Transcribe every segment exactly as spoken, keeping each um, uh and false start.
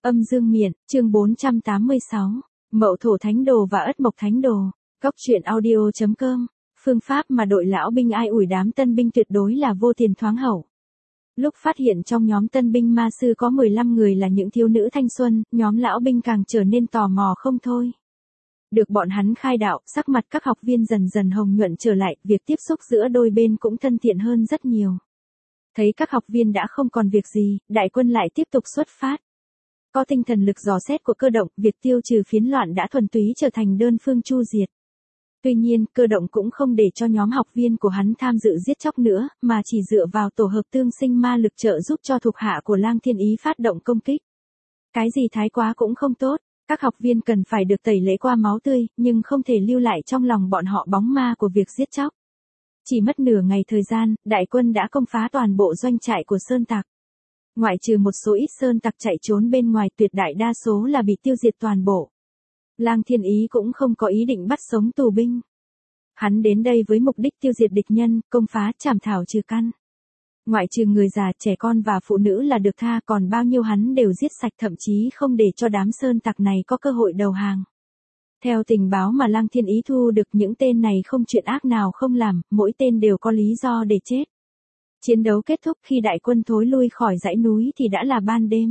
Âm dương miện, chương bốn trăm tám mươi sáu. Mậu thổ thánh đồ và ất mộc thánh đồ. Góc truyện audio.com. Phương pháp mà đội lão binh ai ủi đám tân binh tuyệt đối là vô tiền thoáng hậu. Lúc phát hiện trong nhóm tân binh ma sư có mười lăm người là những thiếu nữ thanh xuân, nhóm lão binh càng trở nên tò mò không thôi. Được bọn hắn khai đạo, sắc mặt các học viên dần dần hồng nhuận trở lại, việc tiếp xúc giữa đôi bên cũng thân thiện hơn rất nhiều. Thấy các học viên đã không còn việc gì, đại quân lại tiếp tục xuất phát. Có tinh thần lực dò xét của cơ động, việc tiêu trừ phiến loạn đã thuần túy trở thành đơn phương chu diệt. Tuy nhiên, cơ động cũng không để cho nhóm học viên của hắn tham dự giết chóc nữa, mà chỉ dựa vào tổ hợp tương sinh ma lực trợ giúp cho thuộc hạ của Lang Thiên Ý phát động công kích. Cái gì thái quá cũng không tốt, các học viên cần phải được tẩy lễ qua máu tươi, nhưng không thể lưu lại trong lòng bọn họ bóng ma của việc giết chóc. Chỉ mất nửa ngày thời gian, đại quân đã công phá toàn bộ doanh trại của Sơn Tặc. Ngoại trừ một số ít Sơn Tặc chạy trốn bên ngoài, tuyệt đại đa số là bị tiêu diệt toàn bộ. Lang Thiên Ý cũng không có ý định bắt sống tù binh. Hắn đến đây với mục đích tiêu diệt địch nhân, công phá, trảm thảo trừ căn. Ngoại trừ người già, trẻ con và phụ nữ là được tha, còn bao nhiêu hắn đều giết sạch, thậm chí không để cho đám Sơn Tặc này có cơ hội đầu hàng. Theo tình báo mà Lang Thiên Ý thu được, những tên này không chuyện ác nào không làm, mỗi tên đều có lý do để chết. Chiến đấu kết thúc, khi đại quân thối lui khỏi dãy núi thì đã là ban đêm.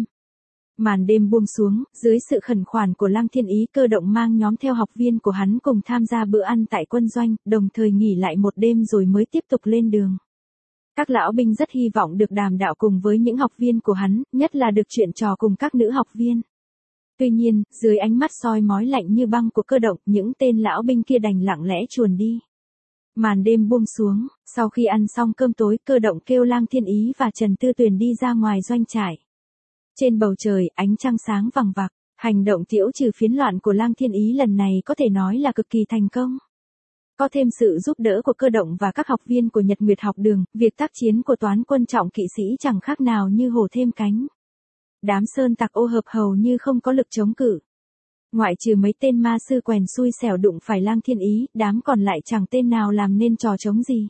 Màn đêm buông xuống, dưới sự khẩn khoản của Lang Thiên Ý, cơ động mang nhóm theo học viên của hắn cùng tham gia bữa ăn tại quân doanh, đồng thời nghỉ lại một đêm rồi mới tiếp tục lên đường. Các lão binh rất hy vọng được đàm đạo cùng với những học viên của hắn, nhất là được chuyện trò cùng các nữ học viên. Tuy nhiên, dưới ánh mắt soi mói lạnh như băng của cơ động, những tên lão binh kia đành lặng lẽ chuồn đi. Màn đêm buông xuống, sau khi ăn xong cơm tối, cơ động kêu Lang Thiên Ý và Trần Tư Tuyền đi ra ngoài doanh trại. Trên bầu trời, ánh trăng sáng vằng vặc, hành động tiễu trừ phiến loạn của Lang Thiên Ý lần này có thể nói là cực kỳ thành công. Có thêm sự giúp đỡ của cơ động và các học viên của Nhật Nguyệt học đường, việc tác chiến của toán quân trọng kỵ sĩ chẳng khác nào như hổ thêm cánh. Đám Sơn Tặc ô hợp hầu như không có lực chống cự. Ngoại trừ mấy tên ma sư quèn xui xẻo đụng phải Lang Thiên Ý, đám còn lại chẳng tên nào làm nên trò chống gì.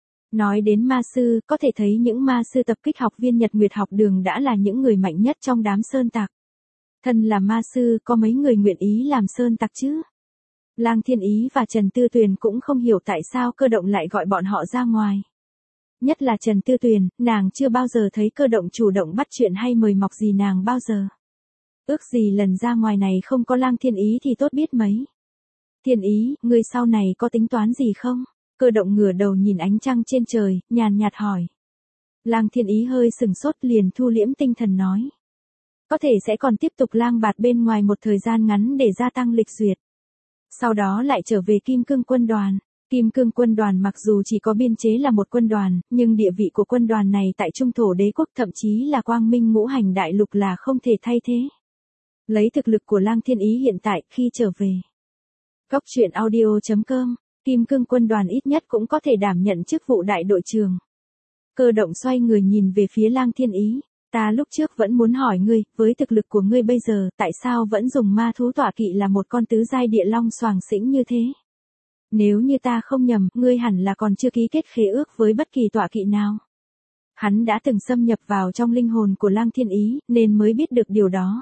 Nói đến ma sư, có thể thấy những ma sư tập kích học viên Nhật Nguyệt học đường đã là những người mạnh nhất trong đám Sơn Tặc. Thân là ma sư, có mấy người nguyện ý làm Sơn Tặc chứ? Lang Thiên Ý và Trần Tư Tuyền cũng không hiểu tại sao cơ động lại gọi bọn họ ra ngoài. Nhất là Trần Tư Tuyền, nàng chưa bao giờ thấy cơ động chủ động bắt chuyện hay mời mọc gì nàng bao giờ. Ước gì lần ra ngoài này không có Lang Thiên Ý thì tốt biết mấy. Thiên Ý, ngươi sau này có tính toán gì không? Cơ động ngửa đầu nhìn ánh trăng trên trời, nhàn nhạt hỏi. Lang Thiên Ý hơi sừng sốt, liền thu liễm tinh thần nói. Có thể sẽ còn tiếp tục lang bạt bên ngoài một thời gian ngắn để gia tăng lịch duyệt. Sau đó lại trở về Kim Cương quân đoàn. Kim Cương quân đoàn mặc dù chỉ có biên chế là một quân đoàn, nhưng địa vị của quân đoàn này tại Trung Thổ Đế quốc, thậm chí là Quang Minh ngũ hành đại lục là không thể thay thế. Lấy thực lực của Lang Thiên Ý hiện tại, khi trở về Góc truyện audio.com, Kim Cương quân đoàn ít nhất cũng có thể đảm nhận chức vụ đại đội trưởng. Cơ động xoay người nhìn về phía Lang Thiên Ý. Ta lúc trước vẫn muốn hỏi ngươi, với thực lực của ngươi bây giờ, tại sao vẫn dùng ma thú tọa kỵ là một con tứ giai địa long xoàng xĩnh như thế? Nếu như ta không nhầm, ngươi hẳn là còn chưa ký kết khế ước với bất kỳ tọa kỵ nào. Hắn đã từng xâm nhập vào trong linh hồn của Lang Thiên Ý, nên mới biết được điều đó.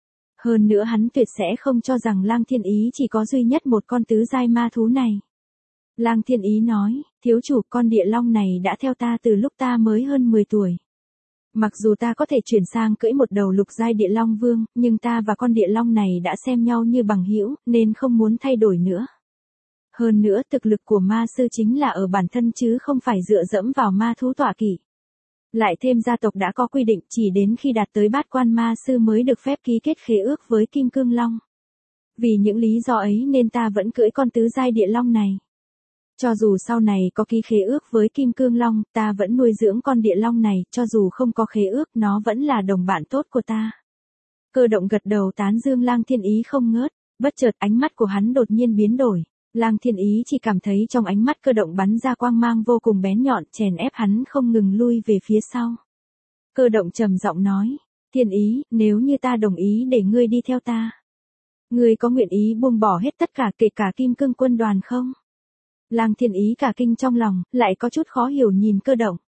Hơn nữa hắn tuyệt sẽ không cho rằng Lang Thiên Ý chỉ có duy nhất một con tứ giai ma thú này. Lang Thiên Ý nói, thiếu chủ, con địa long này đã theo ta từ lúc ta mới hơn mười tuổi. Mặc dù ta có thể chuyển sang cưỡi một đầu lục giai địa long vương, nhưng ta và con địa long này đã xem nhau như bằng hữu, nên không muốn thay đổi nữa. Hơn nữa, thực lực của ma sư chính là ở bản thân chứ không phải dựa dẫm vào ma thú tọa kỵ. Lại thêm gia tộc đã có quy định chỉ đến khi đạt tới bát quan ma sư mới được phép ký kết khế ước với Kim Cương Long. Vì những lý do ấy nên ta vẫn cưỡi con tứ giai địa long này. Cho dù sau này có ký khế ước với Kim Cương Long, ta vẫn nuôi dưỡng con địa long này, cho dù không có khế ước, nó vẫn là đồng bạn tốt của ta. Cơ động gật đầu tán dương Lang Thiên Ý không ngớt, bất chợt ánh mắt của hắn đột nhiên biến đổi. Lang Thiên Ý chỉ cảm thấy trong ánh mắt cơ động bắn ra quang mang vô cùng bén nhọn, chèn ép hắn không ngừng lui về phía sau. Cơ động trầm giọng nói, Thiên Ý, nếu như ta đồng ý để ngươi đi theo ta, ngươi có nguyện ý buông bỏ hết tất cả kể cả Kim Cương quân đoàn không? Lang Thiên Ý cả kinh trong lòng, lại có chút khó hiểu nhìn cơ động.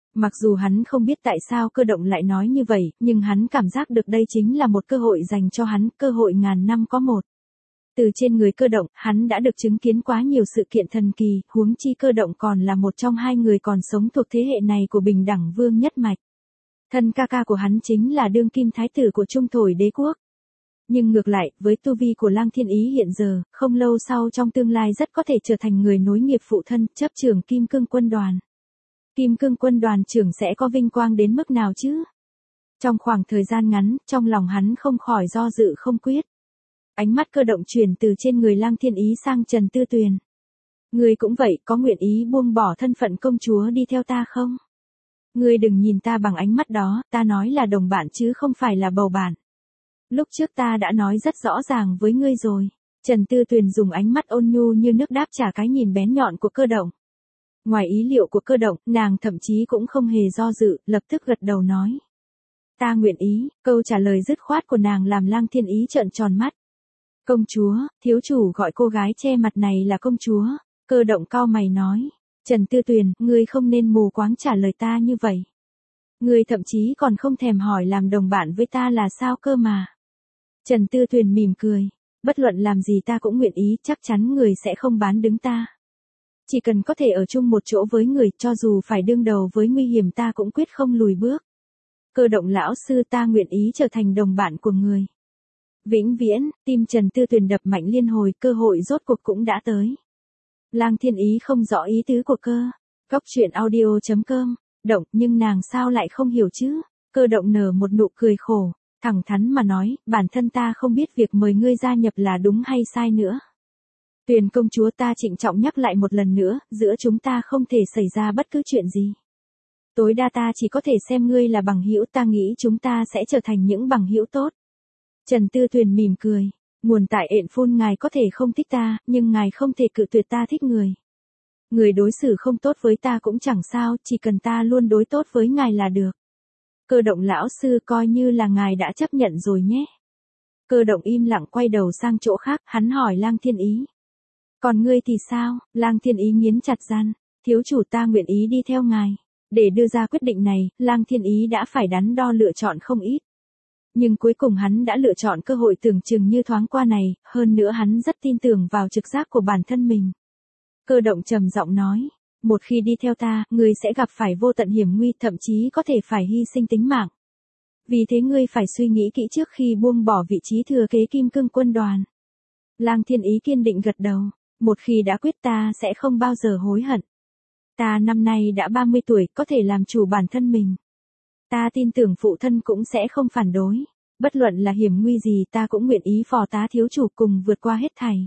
Mặc dù hắn không biết tại sao Cơ Động lại nói như vậy, nhưng hắn cảm giác được đây chính là một cơ hội dành cho hắn, cơ hội ngàn năm có một. Từ trên người Cơ Động, hắn đã được chứng kiến quá nhiều sự kiện thần kỳ, huống chi Cơ Động còn là một trong hai người còn sống thuộc thế hệ này của Bình Đẳng Vương nhất mạch. Thân ca ca của hắn chính là đương kim thái tử của Trung Thổ đế quốc. Nhưng ngược lại, với tu vi của Lang Thiên Ý hiện giờ, không lâu sau trong tương lai rất có thể trở thành người nối nghiệp phụ thân, chấp trưởng Kim Cương quân đoàn. Kim Cương quân đoàn trưởng sẽ có vinh quang đến mức nào chứ? Trong khoảng thời gian ngắn, trong lòng hắn không khỏi do dự không quyết. Ánh mắt Cơ Động chuyển từ trên người Lang Thiên Ý sang Trần Tư Tuyền. Ngươi cũng vậy, có nguyện ý buông bỏ thân phận công chúa đi theo ta không? Ngươi đừng nhìn ta bằng ánh mắt đó, ta nói là đồng bạn chứ không phải là bầu bạn. Lúc trước ta đã nói rất rõ ràng với ngươi rồi. Trần Tư Tuyền dùng ánh mắt ôn nhu như nước đáp trả cái nhìn bén nhọn của Cơ Động. Ngoài ý liệu của Cơ Động, nàng thậm chí cũng không hề do dự, lập tức gật đầu nói. Ta nguyện ý, câu trả lời dứt khoát của nàng làm Lang Thiên Ý trợn tròn mắt. Công chúa, thiếu chủ gọi cô gái che mặt này là công chúa. Cơ Động cau mày nói. Trần Tư Tuyền, ngươi không nên mù quáng trả lời ta như vậy. Ngươi thậm chí còn không thèm hỏi làm đồng bạn với ta là sao cơ mà. Trần Tư Tuyền mỉm cười. Bất luận làm gì ta cũng nguyện ý, chắc chắn người sẽ không bán đứng ta. Chỉ cần có thể ở chung một chỗ với người, cho dù phải đương đầu với nguy hiểm ta cũng quyết không lùi bước. Cơ Động lão sư, ta nguyện ý trở thành đồng bạn của người. Vĩnh viễn, tim Trần Tư Tuyền đập mạnh liên hồi, cơ hội rốt cuộc cũng đã tới. Lang Thiên Ý không rõ ý tứ của cơ. Cóc truyện audio chấm com. Động, nhưng nàng sao lại không hiểu chứ? Cơ Động nở một nụ cười khổ, thẳng thắn mà nói, bản thân ta không biết việc mời ngươi gia nhập là đúng hay sai nữa. Tuyền công chúa, ta trịnh trọng nhắc lại một lần nữa, giữa chúng ta không thể xảy ra bất cứ chuyện gì. Tối đa ta chỉ có thể xem ngươi là bằng hữu, ta nghĩ chúng ta sẽ trở thành những bằng hữu tốt. Trần Tư Tuyền mỉm cười. Nguồn tại ện phun, ngài có thể không thích ta, nhưng ngài không thể cự tuyệt ta thích người. Người đối xử không tốt với ta cũng chẳng sao, chỉ cần ta luôn đối tốt với ngài là được. Cơ Động lão sư, coi như là ngài đã chấp nhận rồi nhé. Cơ Động im lặng quay đầu sang chỗ khác, hắn hỏi Lang Thiên Ý. Còn ngươi thì sao? Lang Thiên Ý nghiến chặt răng. Thiếu chủ, ta nguyện ý đi theo ngài. Để đưa ra quyết định này, Lang Thiên Ý đã phải đắn đo lựa chọn không ít. Nhưng cuối cùng hắn đã lựa chọn cơ hội tưởng chừng như thoáng qua này, hơn nữa hắn rất tin tưởng vào trực giác của bản thân mình. Cơ Động trầm giọng nói, một khi đi theo ta, ngươi sẽ gặp phải vô tận hiểm nguy, thậm chí có thể phải hy sinh tính mạng. Vì thế ngươi phải suy nghĩ kỹ trước khi buông bỏ vị trí thừa kế Kim Cương quân đoàn. Lang Thiên Ý kiên định gật đầu, một khi đã quyết ta sẽ không bao giờ hối hận. Ta năm nay đã ba mươi tuổi, có thể làm chủ bản thân mình. Ta tin tưởng phụ thân cũng sẽ không phản đối. Bất luận là hiểm nguy gì ta cũng nguyện ý phò tá thiếu chủ cùng vượt qua hết thảy.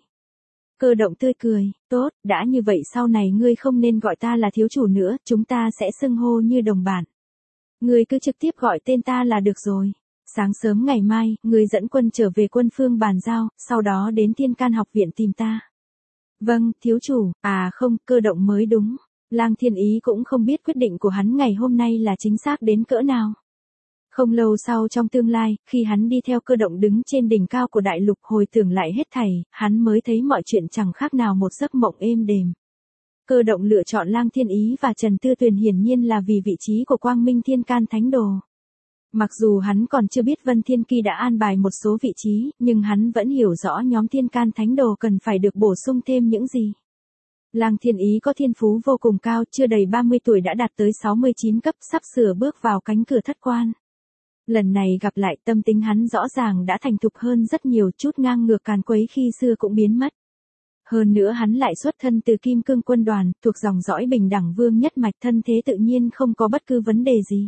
Cơ Động tươi cười, tốt, đã như vậy sau này ngươi không nên gọi ta là thiếu chủ nữa, chúng ta sẽ xưng hô như đồng bạn. Ngươi cứ trực tiếp gọi tên ta là được rồi. Sáng sớm ngày mai, ngươi dẫn quân trở về quân phương bàn giao, sau đó đến Thiên Can học viện tìm ta. Vâng, thiếu chủ, à không, Cơ Động mới đúng. Lang Thiên Ý cũng không biết quyết định của hắn ngày hôm nay là chính xác đến cỡ nào. Không lâu sau trong tương lai, khi hắn đi theo Cơ Động đứng trên đỉnh cao của đại lục hồi tưởng lại hết thảy, hắn mới thấy mọi chuyện chẳng khác nào một giấc mộng êm đềm. Cơ Động lựa chọn Lang Thiên Ý và Trần Tư Tuyền hiển nhiên là vì vị trí của Quang Minh Thiên Can Thánh Đồ. Mặc dù hắn còn chưa biết Vân Thiên Kỳ đã an bài một số vị trí, nhưng hắn vẫn hiểu rõ nhóm Thiên Can Thánh Đồ cần phải được bổ sung thêm những gì. Lang Thiên Ý có thiên phú vô cùng cao, chưa đầy ba mươi tuổi đã đạt tới sáu mươi chín cấp, sắp sửa bước vào cánh cửa thất quan. Lần này gặp lại, tâm tính hắn rõ ràng đã thành thục hơn rất nhiều, chút ngang ngược càn quấy khi xưa cũng biến mất. Hơn nữa hắn lại xuất thân từ Kim Cương quân đoàn, thuộc dòng dõi Bình Đẳng Vương nhất mạch, thân thế tự nhiên không có bất cứ vấn đề gì.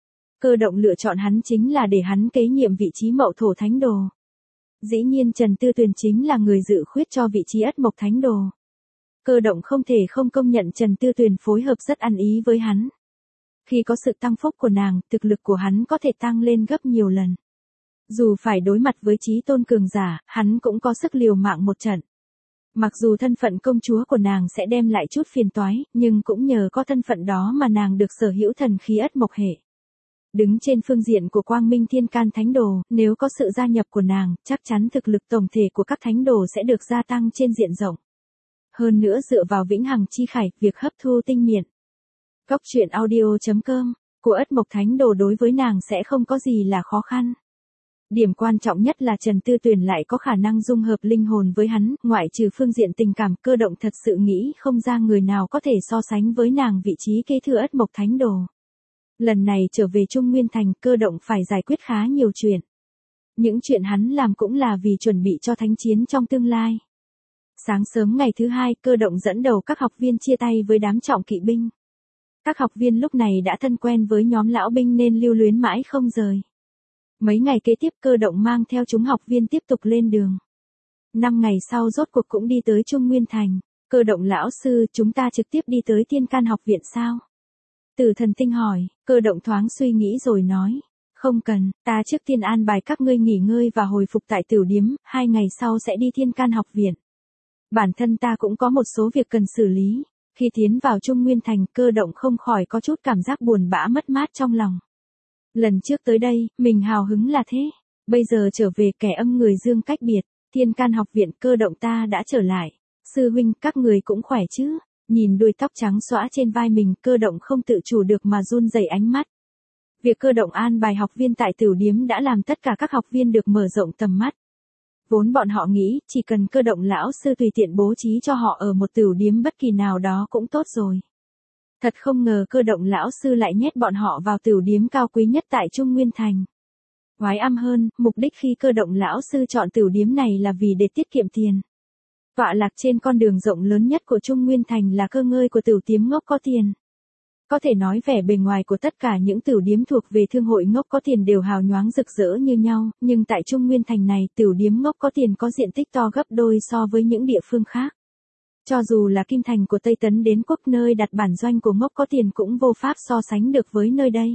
Cơ Động lựa chọn hắn chính là để hắn kế nhiệm vị trí Mậu Thổ Thánh Đồ. Dĩ nhiên Trần Tư Tuyền chính là người dự khuyết cho vị trí Ất Mộc Thánh Đồ. Cơ Động không thể không công nhận Trần Tư Tuyền phối hợp rất ăn ý với hắn. Khi có sự tăng phúc của nàng, thực lực của hắn có thể tăng lên gấp nhiều lần. Dù phải đối mặt với chí tôn cường giả, hắn cũng có sức liều mạng một trận. Mặc dù thân phận công chúa của nàng sẽ đem lại chút phiền toái, nhưng cũng nhờ có thân phận đó mà nàng được sở hữu thần khí Ất Mộc hệ. Đứng trên phương diện của Quang Minh Thiên Can Thánh Đồ, nếu có sự gia nhập của nàng, chắc chắn thực lực tổng thể của các thánh đồ sẽ được gia tăng trên diện rộng. Hơn nữa dựa vào vĩnh hằng chi khải, việc hấp thu tinh miện. Cóc truyện audio chấm com, của Ất Mộc Thánh Đồ đối với nàng sẽ không có gì là khó khăn. Điểm quan trọng nhất là Trần Tư Tuyền lại có khả năng dung hợp linh hồn với hắn, ngoại trừ phương diện tình cảm, Cơ Động thật sự nghĩ không ra người nào có thể so sánh với nàng vị trí kế thừa Ất Mộc Thánh Đồ. Lần này trở về Trung Nguyên Thành, Cơ Động phải giải quyết khá nhiều chuyện. Những chuyện hắn làm cũng là vì chuẩn bị cho thánh chiến trong tương lai. Sáng sớm ngày thứ hai, Cơ Động dẫn đầu các học viên chia tay với đám trọng kỵ binh. Các học viên lúc này đã thân quen với nhóm lão binh nên lưu luyến mãi không rời. Mấy ngày kế tiếp, Cơ Động mang theo chúng học viên tiếp tục lên đường. Năm ngày sau rốt cuộc cũng đi tới Trung Nguyên Thành. Cơ Động lão sư, chúng ta trực tiếp đi tới Thiên Can học viện sao? Từ Thần Tinh hỏi. Cơ Động thoáng suy nghĩ rồi nói. Không cần, ta trước tiên an bài các ngươi nghỉ ngơi và hồi phục tại tiểu điếm, hai ngày sau sẽ đi Thiên Can học viện. Bản thân ta cũng có một số việc cần xử lý. Khi tiến vào Trung Nguyên Thành, Cơ Động không khỏi có chút cảm giác buồn bã mất mát trong lòng. Lần trước tới đây, mình hào hứng là thế. Bây giờ trở về kẻ âm người dương cách biệt. Thiên Can học viện, Cơ Động ta đã trở lại. Sư huynh, các người cũng khỏe chứ? Nhìn đuôi tóc trắng xõa trên vai mình, Cơ Động không tự chủ được mà run rẩy ánh mắt. Việc Cơ Động an bài học viên tại tiểu điếm đã làm tất cả các học viên được mở rộng tầm mắt. Vốn bọn họ nghĩ, chỉ cần Cơ Động lão sư tùy tiện bố trí cho họ ở một tiểu điếm bất kỳ nào đó cũng tốt rồi. Thật không ngờ Cơ Động lão sư lại nhét bọn họ vào tiểu điếm cao quý nhất tại Trung Nguyên Thành. Oái âm hơn, mục đích khi Cơ Động lão sư chọn tiểu điếm này là vì để tiết kiệm tiền. Tọa lạc trên con đường rộng lớn nhất của Trung Nguyên Thành là cơ ngơi của tiểu điếm ngốc có tiền. Có thể nói vẻ bề ngoài của tất cả những tiểu điếm thuộc về thương hội ngốc có tiền đều hào nhoáng rực rỡ như nhau, nhưng tại Trung Nguyên Thành này, tiểu điếm ngốc có tiền có diện tích to gấp đôi so với những địa phương khác. Cho dù là Kim Thành của Tây Tấn đến Quốc nơi đặt bản doanh của ngốc có tiền cũng vô pháp so sánh được với nơi đây.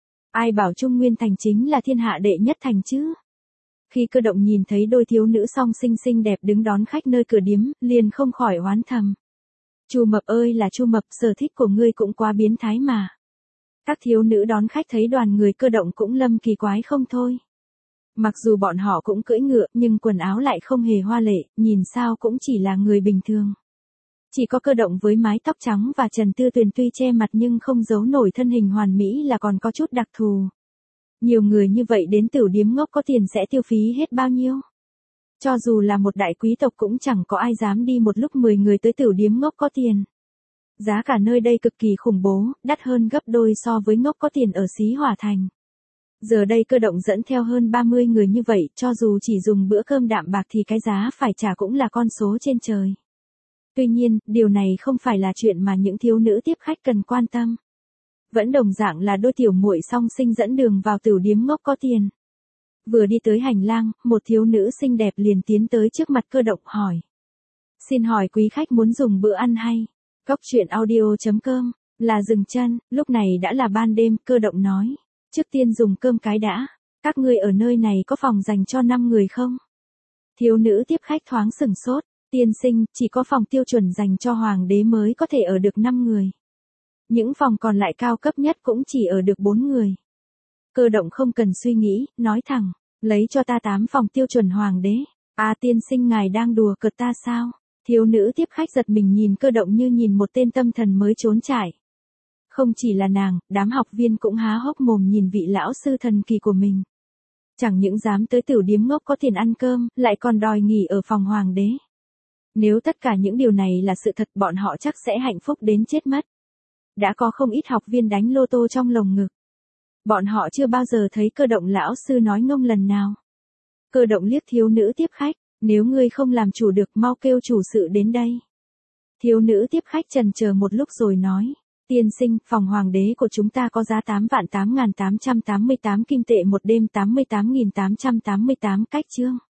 Ai bảo Trung Nguyên Thành chính là thiên hạ đệ nhất thành chứ? Khi Cơ Động nhìn thấy đôi thiếu nữ song xinh xinh đẹp đứng đón khách nơi cửa điếm, liền không khỏi oán thầm. Chu Mập ơi là Chu Mập, sở thích của ngươi cũng quá biến thái mà. Các thiếu nữ đón khách thấy đoàn người Cơ Động cũng lâm kỳ quái không thôi. Mặc dù bọn họ cũng cưỡi ngựa, nhưng quần áo lại không hề hoa lệ, nhìn sao cũng chỉ là người bình thường. Chỉ có Cơ Động với mái tóc trắng và Trần Tư Tuyền tuy che mặt nhưng không giấu nổi thân hình hoàn mỹ là còn có chút đặc thù. Nhiều người như vậy đến tiểu điếm ngốc có tiền sẽ tiêu phí hết bao nhiêu? Cho dù là một đại quý tộc cũng chẳng có ai dám đi một lúc mười người tới tiểu điếm ngốc có tiền. Giá cả nơi đây cực kỳ khủng bố, đắt hơn gấp đôi so với ngốc có tiền ở Xí Hỏa Thành. Giờ đây Cơ Động dẫn theo hơn ba mươi người như vậy, cho dù chỉ dùng bữa cơm đạm bạc thì cái giá phải trả cũng là con số trên trời. Tuy nhiên, điều này không phải là chuyện mà những thiếu nữ tiếp khách cần quan tâm. Vẫn đồng dạng là đôi tiểu muội song sinh dẫn đường vào tiểu điếm ngốc có tiền. Vừa đi tới hành lang, một thiếu nữ xinh đẹp liền tiến tới trước mặt Cơ Động hỏi. Xin hỏi quý khách muốn dùng bữa ăn hay? Cóc truyện audio chấm com, là dừng chân, lúc này đã là ban đêm, Cơ Động nói. Trước tiên dùng cơm cái đã, các ngươi ở nơi này có phòng dành cho năm người không? Thiếu nữ tiếp khách thoáng sửng sốt, tiên sinh, chỉ có phòng tiêu chuẩn dành cho hoàng đế mới có thể ở được năm người. Những phòng còn lại cao cấp nhất cũng chỉ ở được bốn người. Cơ Động không cần suy nghĩ, nói thẳng, lấy cho ta tám phòng tiêu chuẩn hoàng đế. À tiên sinh ngài đang đùa cợt ta sao? Thiếu nữ tiếp khách giật mình nhìn Cơ Động như nhìn một tên tâm thần mới trốn trải. Không chỉ là nàng, đám học viên cũng há hốc mồm nhìn vị lão sư thần kỳ của mình. Chẳng những dám tới tiểu điếm ngốc có tiền ăn cơm, lại còn đòi nghỉ ở phòng hoàng đế. Nếu tất cả những điều này là sự thật, bọn họ chắc sẽ hạnh phúc đến chết mất. Đã có không ít học viên đánh lô tô trong lồng ngực. Bọn họ chưa bao giờ thấy Cơ Động lão sư nói ngông lần nào. Cơ Động liếc thiếu nữ tiếp khách, nếu ngươi không làm chủ được mau kêu chủ sự đến đây. Thiếu nữ tiếp khách chần chờ một lúc rồi nói, tiên sinh, phòng hoàng đế của chúng ta có giá tám vạn tám nghìn tám trăm tám mươi tám kim tệ một đêm, tám mươi tám nghìn tám trăm tám mươi tám cách chương.